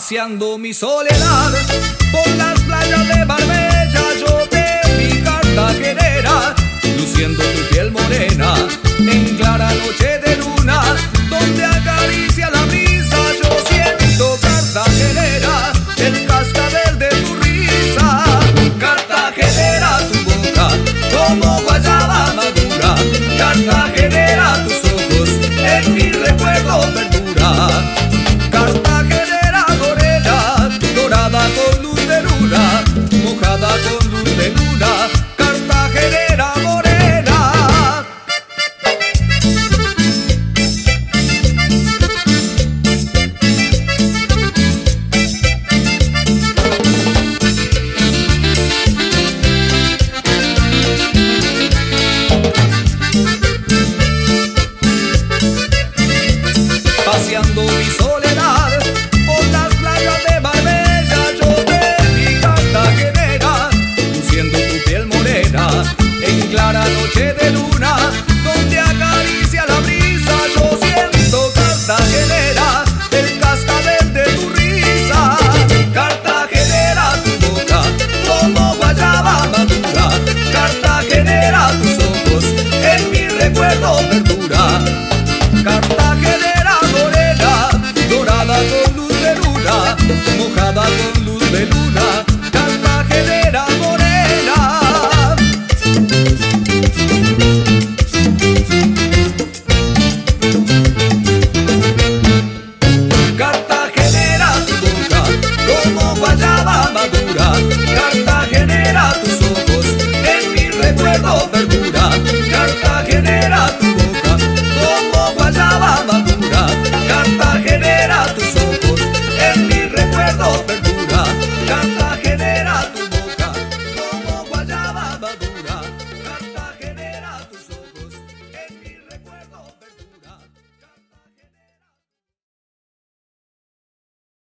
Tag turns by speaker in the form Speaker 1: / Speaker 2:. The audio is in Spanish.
Speaker 1: Paseando mi soledad por las playas de Marbella, yo te vi cartagenera, luciendo tu piel morena en clara noche de luna, donde acaricia la brisa. Yo siento cartagenera, el cascabel de tu risa. Cartagenera, tu boca como guayaba madura. Cartagenera, tus ojos en mi recuerdo perdura. Cartagenera morena, dorada con luz de luna, mojada con luz de luna. Cartagenera morena. Paseando mi soledad por las playas de Marbella, yo te vi cartagenera, luciendo tu piel morena en clara noche de luna, donde acaricia la brisa. Yo siento cartagenera, el cascabel de tu risa. Cartagenera, tu boca como guayaba madura. Cartagenera, tus ojos en mi recuerdo perdura. Cartagenera morena, dorada con luz de luna, mojada con luz de luna.